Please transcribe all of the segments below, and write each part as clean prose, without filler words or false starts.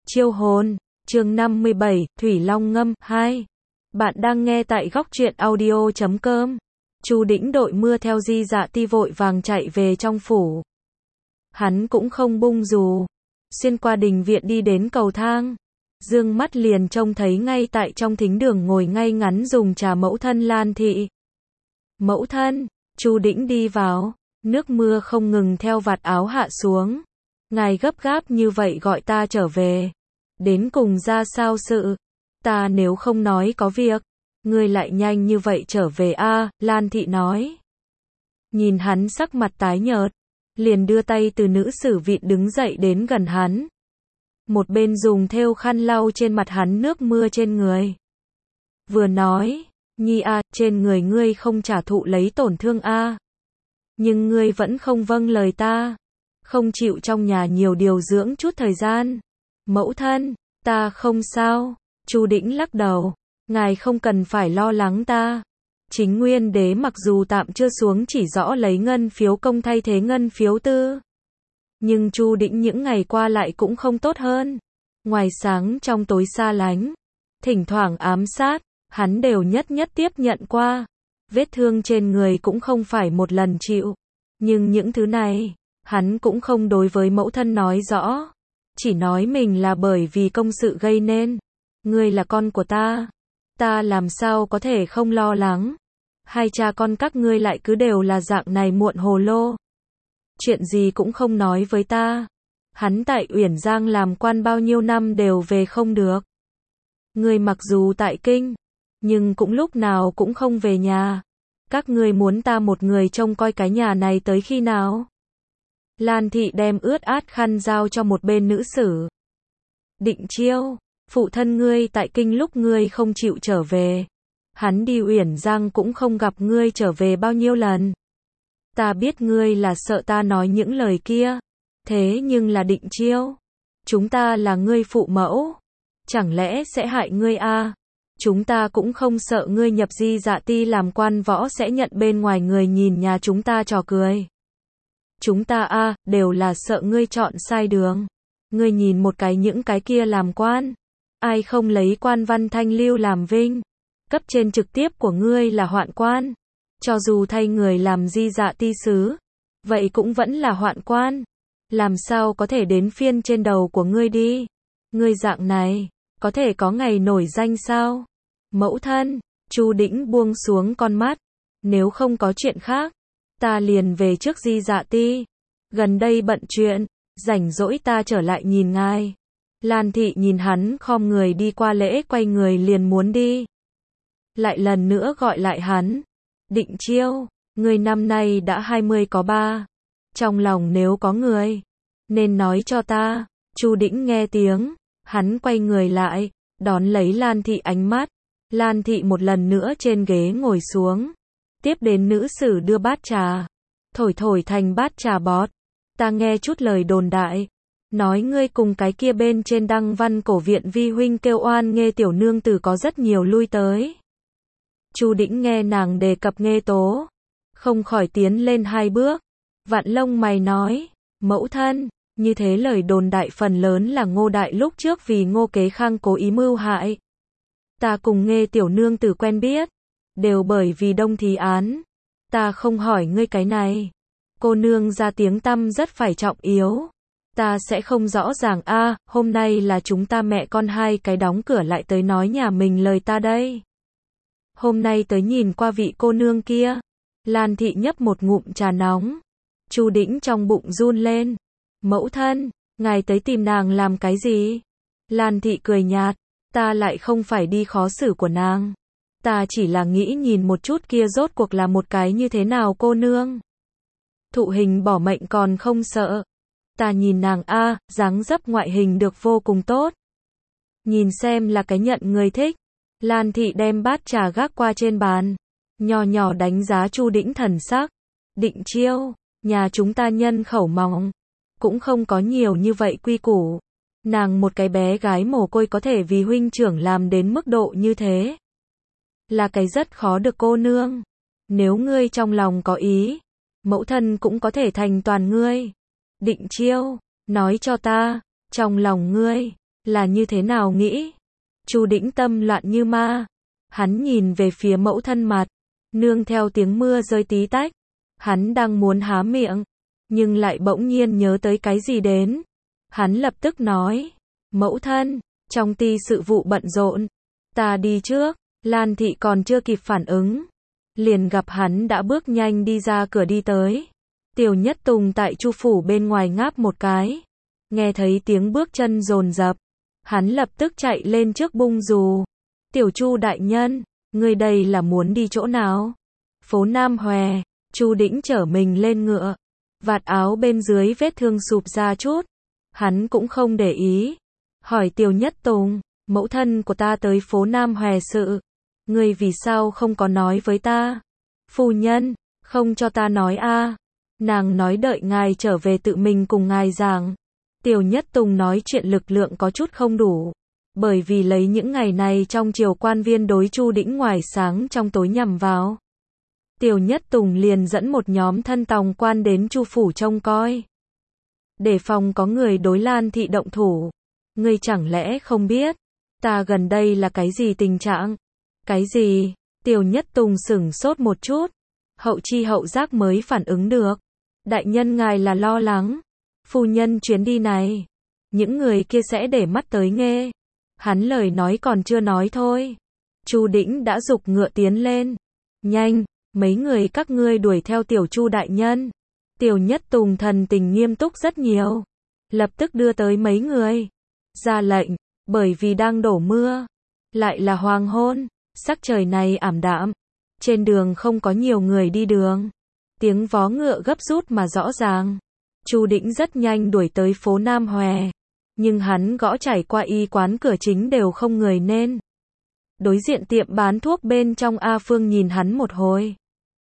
Chiêu hồn, chương 57, Thủy Long ngâm 2. Bạn đang nghe tại góc truyện audio.com. Chu Đĩnh đội mưa theo Di Dạ Ti vội vàng chạy về trong phủ. Hắn cũng không bung dù, xuyên qua đình viện đi đến cầu thang. Dương mắt liền trông thấy ngay tại trong thính đường ngồi ngay ngắn dùng trà mẫu thân Lan Thị. Mẫu thân, Chu Đĩnh đi vào, nước mưa không ngừng theo vạt áo hạ xuống. Ngài gấp gáp như vậy gọi ta trở về. Đến cùng ra sao sự? Ta nếu không nói có việc, ngươi lại nhanh như vậy trở về a, Lan Thị nói. Nhìn hắn sắc mặt tái nhợt, liền đưa tay từ nữ sử vịn đứng dậy đến gần hắn. Một bên dùng thêu khăn lau trên mặt hắn nước mưa trên người. Vừa nói, Nhi a, trên người ngươi không trả thụ lấy tổn thương a. Nhưng ngươi vẫn không vâng lời ta. Không chịu trong nhà nhiều điều dưỡng chút thời gian. Mẫu thân, ta không sao. Chu Đĩnh lắc đầu. Ngài không cần phải lo lắng ta. Chính Nguyên Đế mặc dù tạm chưa xuống chỉ rõ lấy ngân phiếu công thay thế ngân phiếu tư. Nhưng Chu Đĩnh những ngày qua lại cũng không tốt hơn. Ngoài sáng trong tối xa lánh, thỉnh thoảng ám sát, hắn đều nhất nhất tiếp nhận qua. Vết thương trên người cũng không phải một lần chịu. Nhưng những thứ này, hắn cũng không đối với mẫu thân nói rõ. Chỉ nói mình là bởi vì công sự gây nên. Ngươi là con của ta làm sao có thể không lo lắng. Hai cha con các ngươi lại cứ đều là dạng này muộn hồ lô. Chuyện gì cũng không nói với ta. Hắn tại Uyển Giang làm quan bao nhiêu năm đều về không được. Ngươi mặc dù tại kinh, nhưng cũng lúc nào cũng không về nhà. Các ngươi muốn ta một người trông coi cái nhà này tới khi nào? Lan Thị đem ướt át khăn giao cho một bên nữ sử. Định Chiêu, phụ thân ngươi tại kinh lúc ngươi không chịu trở về. Hắn đi Uyển Giang cũng không gặp ngươi trở về bao nhiêu lần. Ta biết ngươi là sợ ta nói những lời kia. Thế nhưng là Định Chiêu. Chúng ta là ngươi phụ mẫu. Chẳng lẽ sẽ hại ngươi a? Chúng ta cũng không sợ ngươi nhập Di Dạ Ti làm quan võ sẽ nhận bên ngoài người nhìn nhà chúng ta trò cười. Chúng ta a, đều là sợ ngươi chọn sai đường. Ngươi nhìn một cái những cái kia làm quan. Ai không lấy quan văn thanh lưu làm vinh. Cấp trên trực tiếp của ngươi là hoạn quan. Cho dù thay người làm Di Dạ Ti sứ, vậy cũng vẫn là hoạn quan. Làm sao có thể đến phiên trên đầu của ngươi đi. Ngươi dạng này, có thể có ngày nổi danh sao? Mẫu thân, Chu Đĩnh buông xuống con mắt. Nếu không có chuyện khác, ta liền về trước Di Dạ Ti. Gần đây bận chuyện, rảnh rỗi ta trở lại nhìn ngài. Lan Thị nhìn hắn khom người đi qua lễ quay người liền muốn đi. Lại lần nữa gọi lại hắn. Định Chiêu, người năm nay đã 20 có 3. Trong lòng nếu có người, nên nói cho ta. Chu Đĩnh nghe tiếng, hắn quay người lại, đón lấy Lan Thị ánh mắt. Lan Thị một lần nữa trên ghế ngồi xuống. Tiếp đến nữ sử đưa bát trà. Thổi thổi thành bát trà bọt. Ta nghe chút lời đồn đại. Nói ngươi cùng cái kia bên trên Đăng Văn Cổ Viện vi huynh kêu oan Nghê tiểu nương tử có rất nhiều lui tới. Chu Đĩnh nghe nàng đề cập Nghê tố, không khỏi tiến lên 2 bước. Vạn lông mày nói, mẫu thân, như thế lời đồn đại phần lớn là Ngô Đại lúc trước vì Ngô Kế Khang cố ý mưu hại. Ta cùng Nghê tiểu nương tử quen biết, đều bởi vì Đông Thí án. Ta không hỏi ngươi cái này. Cô nương ra tiếng tăm rất phải trọng yếu. Ta sẽ không rõ ràng a, hôm nay là chúng ta mẹ con hai cái đóng cửa lại tới nói nhà mình lời ta đây. Hôm nay tới nhìn qua vị cô nương kia. Lan Thị nhấp một ngụm trà nóng. Chu Đĩnh trong bụng run lên. Mẫu thân, ngài tới tìm nàng làm cái gì? Lan Thị cười nhạt. Ta lại không phải đi khó xử của nàng. Ta chỉ là nghĩ nhìn một chút kia rốt cuộc là một cái như thế nào cô nương. Thụ hình bỏ mệnh còn không sợ. Ta nhìn nàng a, dáng dấp ngoại hình được vô cùng tốt. Nhìn xem là cái nhận người thích. Lan Thị đem bát trà gác qua trên bàn. Nhỏ nhỏ đánh giá Chu Đĩnh thần sắc. Định Chiêu, nhà chúng ta nhân khẩu mỏng. Cũng không có nhiều như vậy quy củ. Nàng một cái bé gái mồ côi có thể vì huynh trưởng làm đến mức độ như thế. Là cái rất khó được cô nương. Nếu ngươi trong lòng có ý, mẫu thân cũng có thể thành toàn ngươi. Định Chiêu, nói cho ta, trong lòng ngươi, là như thế nào nghĩ? Chu Đĩnh tâm loạn như ma. Hắn nhìn về phía mẫu thân mặt, nương theo tiếng mưa rơi tí tách. Hắn đang muốn há miệng, nhưng lại bỗng nhiên nhớ tới cái gì đến. Hắn lập tức nói, mẫu thân, trong ty sự vụ bận rộn, ta đi trước. Lan Thị còn chưa kịp phản ứng, liền gặp hắn đã bước nhanh đi ra cửa đi tới. Tiểu Nhất Tùng tại Chu phủ bên ngoài ngáp một cái, nghe thấy tiếng bước chân dồn dập, hắn lập tức chạy lên trước bung dù. Tiểu Chu đại nhân, người đây là muốn đi chỗ nào? Phố Nam Hòe. Chu Đĩnh chở mình lên ngựa, vạt áo bên dưới vết thương sụp ra chút, hắn cũng không để ý, hỏi Tiểu Nhất Tùng, mẫu thân của ta tới phố Nam Hòe sự, ngươi vì sao không có nói với ta? Phu nhân, không cho ta nói a. Nàng nói đợi ngài trở về tự mình cùng ngài giảng. Tiểu Nhất Tùng nói chuyện lực lượng có chút không đủ, bởi vì lấy những ngày này trong triều quan viên đối Chu Đĩnh ngoài sáng trong tối nhằm vào. Tiểu Nhất Tùng liền dẫn một nhóm thân tòng quan đến Chu phủ trông coi, để phòng có người đối Lan Thị động thủ. Ngươi chẳng lẽ không biết, ta gần đây là cái gì tình trạng? Cái gì? Tiểu Nhất Tùng sửng sốt một chút, hậu chi hậu giác mới phản ứng được. Đại nhân ngài là lo lắng, phu nhân chuyến đi này, những người kia sẽ để mắt tới nghe. Hắn lời nói còn chưa nói thôi, Chu Đĩnh đã giục ngựa tiến lên. Nhanh, mấy người các ngươi đuổi theo tiểu Chu đại nhân. Tiểu Nhất Tùng thần tình nghiêm túc rất nhiều, lập tức đưa tới mấy người, ra lệnh, bởi vì đang đổ mưa, lại là hoàng hôn, sắc trời này ảm đạm, trên đường không có nhiều người đi đường, tiếng vó ngựa gấp rút mà rõ ràng. Chu Đĩnh rất nhanh đuổi tới phố Nam Hòe, nhưng hắn gõ trải qua y quán cửa chính đều không người nên. Đối diện tiệm bán thuốc bên trong A Phương nhìn hắn một hồi,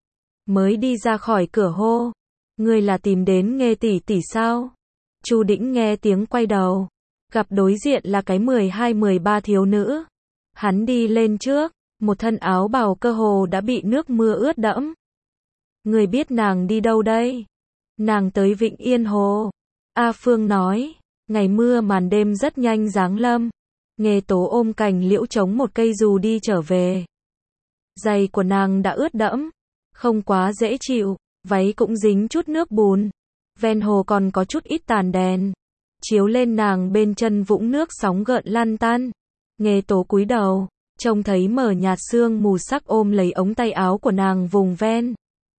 mới đi ra khỏi cửa hô, ngươi là tìm đến Nghê tỷ tỷ sao? Chu Đĩnh nghe tiếng quay đầu, gặp đối diện là cái 12-13 thiếu nữ. Hắn đi lên trước, một thân áo bào cơ hồ đã bị nước mưa ướt đẫm. Người biết nàng đi đâu đây? Nàng tới Vịnh Yên Hồ. A Phương nói, ngày mưa màn đêm rất nhanh giáng lâm. Nghê Tố ôm cành liễu chống một cây dù đi trở về. Giày của nàng đã ướt đẫm, không quá dễ chịu, váy cũng dính chút nước bùn. Ven hồ còn có chút ít tàn đèn, chiếu lên nàng bên chân vũng nước sóng gợn lăn tăn. Nghê Tố cúi đầu, trông thấy mờ nhạt sương mù sắc ôm lấy ống tay áo của nàng vùng ven.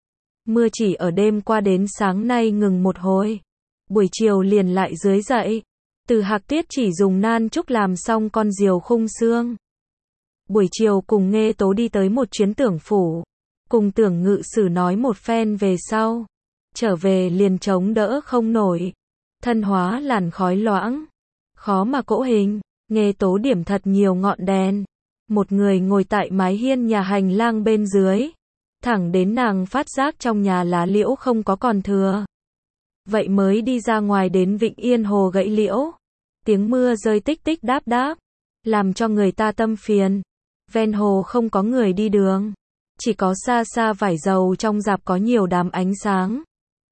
Mưa chỉ ở đêm qua đến sáng nay ngừng một hồi, buổi chiều liền lại dưới dậy. Từ Hạc Tuyết chỉ dùng nan trúc làm xong con diều khung xương. Buổi chiều cùng Nghê Tố đi tới một chuyến Tưởng phủ, cùng Tưởng ngự sử nói một phen về sau, trở về liền chống đỡ không nổi, thân hóa làn khói loãng, khó mà cỗ hình. Nghê Tố điểm thật nhiều ngọn đèn, một người ngồi tại mái hiên nhà hành lang bên dưới, thẳng đến nàng phát giác trong nhà lá liễu không có còn thừa. Vậy mới đi ra ngoài đến Vịnh Yên Hồ gãy liễu, tiếng mưa rơi tích tích đáp đáp, làm cho người ta tâm phiền. Ven hồ không có người đi đường, chỉ có xa xa vải dầu trong rạp có nhiều đám ánh sáng,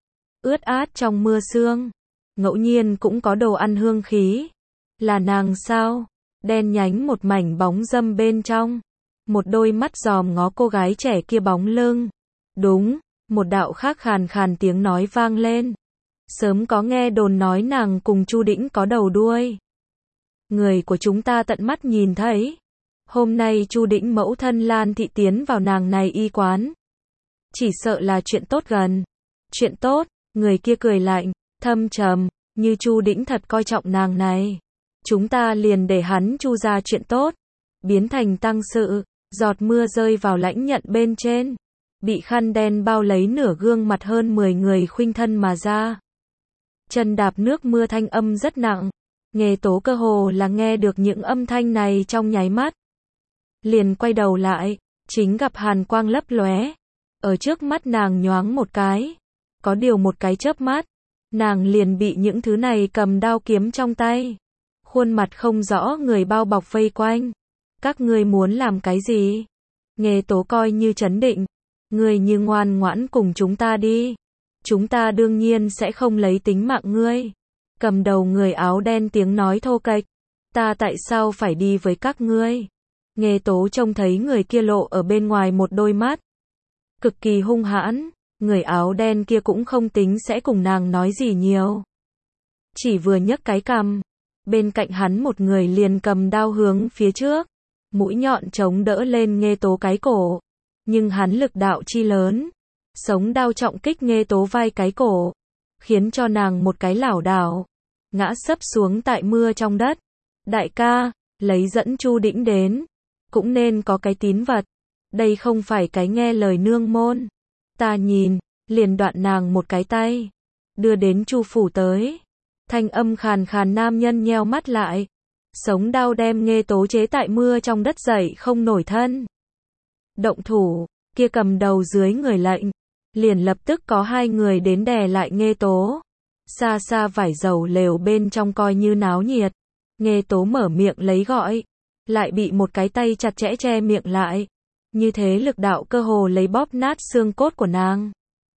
ướt át trong mưa sương, ngẫu nhiên cũng có đồ ăn hương khí. Là nàng sao? Đen nhánh một mảnh bóng dâm bên trong, một đôi mắt dòm ngó cô gái trẻ kia bóng lưng. Đúng, một đạo khác khàn khàn tiếng nói vang lên. Sớm có nghe đồn nói nàng cùng Chu Đĩnh có đầu đuôi. Người của chúng ta tận mắt nhìn thấy. Hôm nay Chu Đĩnh mẫu thân Lan Thị tiến vào nàng này y quán. Chỉ sợ là chuyện tốt gần. Chuyện tốt, người kia cười lạnh, thâm trầm, như Chu Đĩnh thật coi trọng nàng này. Chúng ta liền để hắn Chu ra chuyện tốt, biến thành tăng sự. Giọt mưa rơi vào lãnh nhận bên trên, bị khăn đen bao lấy nửa gương mặt hơn 10 người khuynh thân mà ra. Chân đạp nước mưa thanh âm rất nặng, Nghê Tố cơ hồ là nghe được những âm thanh này trong nháy mắt. Liền quay đầu lại, chính gặp hàn quang lấp lóe, ở trước mắt nàng nhoáng một cái, có điều một cái chớp mắt, nàng liền bị những thứ này cầm đao kiếm trong tay, khuôn mặt không rõ người bao bọc vây quanh. Các ngươi muốn làm cái gì? Nghê Tố coi như trấn định, ngươi như ngoan ngoãn cùng chúng ta đi, chúng ta đương nhiên sẽ không lấy tính mạng ngươi. Cầm đầu người áo đen tiếng nói thô kệch, Ta tại sao phải đi với các ngươi? Nghê tố trông thấy người kia lộ ở bên ngoài một đôi mắt cực kỳ hung hãn, người áo đen kia cũng không tính sẽ cùng nàng nói gì nhiều. Chỉ vừa nhấc cái cằm, bên cạnh hắn một người liền cầm đao hướng phía trước, mũi nhọn chống đỡ lên Nghê tố cái cổ, nhưng hắn lực đạo chi lớn, sống đao trọng kích Nghê tố vai cái cổ, khiến cho nàng một cái lảo đảo, ngã sấp xuống tại mưa trong đất. Đại ca, lấy dẫn Chu Đĩnh đến, cũng nên có cái tín vật, đây không phải cái nghe lời nương môn. Ta nhìn, liền đoạn nàng một cái tay, đưa đến Chu phủ tới. Thanh âm khàn khàn nam nhân nheo mắt lại, sống đao đem Nghê tố chế tại mưa trong đất dậy không nổi thân. Động thủ, kia cầm đầu dưới người lệnh, liền lập tức có hai người đến đè lại Nghê tố. Xa xa vải dầu lều bên trong coi như náo nhiệt, Nghê tố mở miệng lấy gọi, lại bị một cái tay chặt chẽ che miệng lại. Như thế lực đạo cơ hồ lấy bóp nát xương cốt của nàng.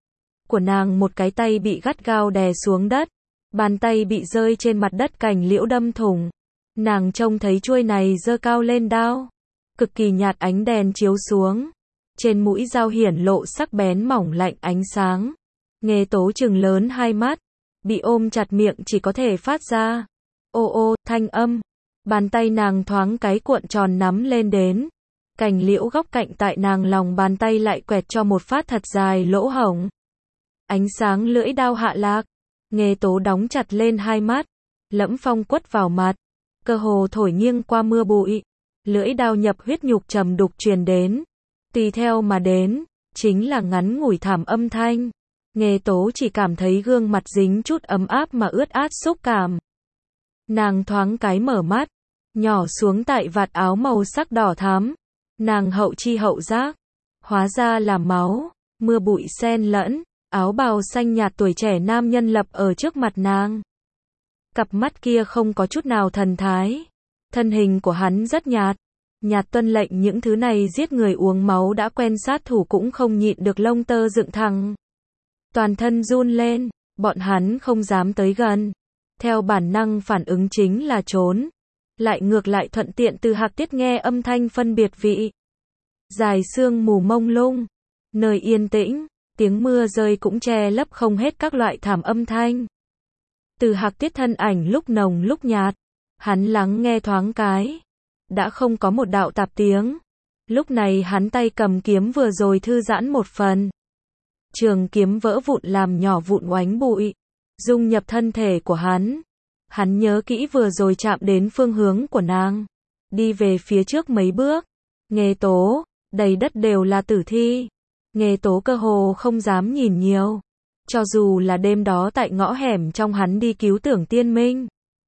Một cái tay bị gắt gao đè xuống đất, bàn tay bị rơi trên mặt đất cành liễu đâm thủng. Nàng trông thấy chuôi này giơ cao lên đao, cực kỳ nhạt ánh đèn chiếu xuống, trên mũi dao hiển lộ sắc bén mỏng lạnh ánh sáng. Nghê tố trừng lớn hai mắt, bị ôm chặt miệng chỉ có thể phát ra ô ô thanh âm. Bàn tay nàng thoáng cái cuộn tròn nắm lên đến, cành liễu góc cạnh tại nàng lòng bàn tay lại quẹt cho một phát thật dài lỗ hổng. Ánh sáng lưỡi đao hạ lạc, Nghê tố đóng chặt lên hai mắt, lẫm phong quất vào mặt, cơ hồ thổi nghiêng qua mưa bụi, lưỡi đao nhập huyết nhục trầm đục truyền đến, tùy theo mà đến, chính là ngắn ngủi thảm âm thanh. Nghê tố chỉ cảm thấy gương mặt dính chút ấm áp mà ướt át xúc cảm. Nàng thoáng cái mở mắt, nhỏ xuống tại vạt áo màu sắc đỏ thắm, nàng hậu chi hậu giác, hóa ra là máu, mưa bụi xen lẫn, áo bào xanh nhạt tuổi trẻ nam nhân lập ở trước mặt nàng. Cặp mắt kia không có chút nào thần thái, thân hình của hắn rất nhạt, nhạt tuân lệnh những thứ này giết người uống máu đã quen sát thủ cũng không nhịn được lông tơ dựng thẳng. Toàn thân run lên, bọn hắn không dám tới gần. Theo bản năng phản ứng chính là trốn. Lại ngược lại thuận tiện từ Hạc Tiết nghe âm thanh phân biệt vị. Dài sương mù mông lung, nơi yên tĩnh, tiếng mưa rơi cũng che lấp không hết các loại thảm âm thanh. Từ Hạc Tiết thân ảnh lúc nồng lúc nhạt, hắn lắng nghe thoáng cái, đã không có một đạo tạp tiếng. Lúc này hắn tay cầm kiếm vừa rồi thư giãn một phần. Trường kiếm vỡ vụn làm nhỏ vụn oánh bụi, dung nhập thân thể của hắn. Hắn nhớ kỹ vừa rồi chạm đến phương hướng của nàng, đi về phía trước mấy bước. Nghê tố, đầy đất đều là tử thi. Nghê tố cơ hồ không dám nhìn nhiều, cho dù là đêm đó tại ngõ hẻm trong hắn đi cứu Tưởng Tiên Minh.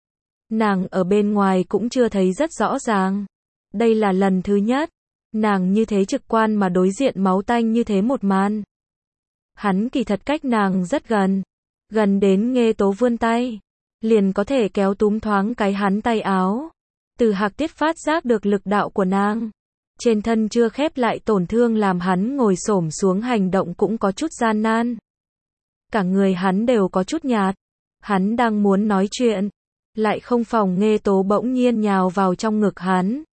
Nàng ở bên ngoài cũng chưa thấy rất rõ ràng. Đây là lần thứ nhất, nàng như thế trực quan mà đối diện máu tanh như thế một màn. Hắn kỳ thật cách nàng rất gần, gần đến Nghê tố vươn tay, liền có thể kéo túm thoáng cái hắn tay áo. Từ Hạc Tiết phát giác được lực đạo của nàng, trên thân chưa khép lại tổn thương làm hắn ngồi xổm xuống hành động cũng có chút gian nan. Cả người hắn đều có chút nhạt, hắn đang muốn nói chuyện, lại không phòng Nghê tố bỗng nhiên nhào vào trong ngực hắn.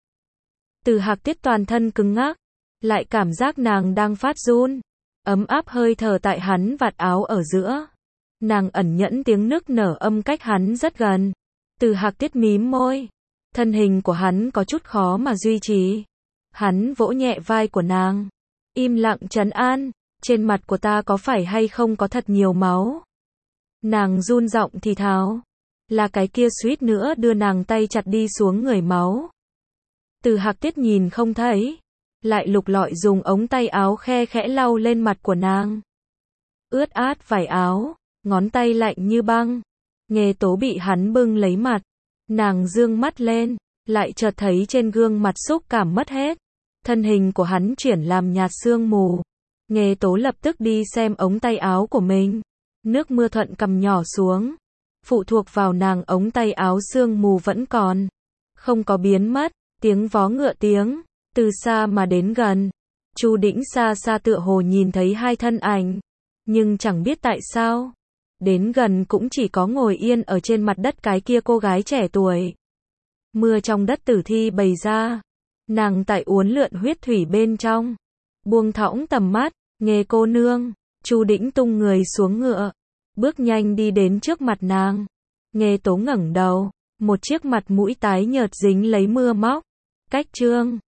Từ Hạc Tiết toàn thân cứng ngắc, lại cảm giác nàng đang phát run, ấm áp hơi thở tại hắn vạt áo ở giữa. Nàng ẩn nhẫn tiếng nức nở âm cách hắn rất gần. Từ Hạc Tiết mím môi, thân hình của hắn có chút khó mà duy trì. Hắn vỗ nhẹ vai của nàng, im lặng trấn an, trên mặt của ta có phải hay không có thật nhiều máu. Nàng run giọng thì thào, là cái kia suýt nữa đưa nàng tay chặt đi xuống người máu. Từ Hạc Tiết nhìn không thấy, lại lục lọi dùng ống tay áo khe khẽ lau lên mặt của nàng. Ướt át vải áo, ngón tay lạnh như băng. Nghê tố bị hắn bưng lấy mặt, nàng dương mắt lên, lại chợt thấy trên gương mặt xúc cảm mất hết. Thân hình của hắn chuyển làm nhạt sương mù. Nghê tố lập tức đi xem ống tay áo của mình. Nước mưa thuận cầm nhỏ xuống, phụ thuộc vào nàng ống tay áo sương mù vẫn còn, không có biến mất. Tiếng vó ngựa tiếng, từ xa mà đến gần. Chu Đĩnh xa xa tựa hồ nhìn thấy hai thân ảnh, nhưng chẳng biết tại sao, đến gần cũng chỉ có ngồi yên ở trên mặt đất cái kia cô gái trẻ tuổi. Mưa trong đất tử thi bày ra. Nàng tại uốn lượn huyết thủy bên trong. Buông thõng tầm mắt, Nghê cô nương. Chu Đĩnh tung người xuống ngựa. Bước nhanh đi đến trước mặt nàng. Nghê tố ngẩng đầu. Một chiếc mặt mũi tái nhợt dính lấy mưa móc. Cách chương.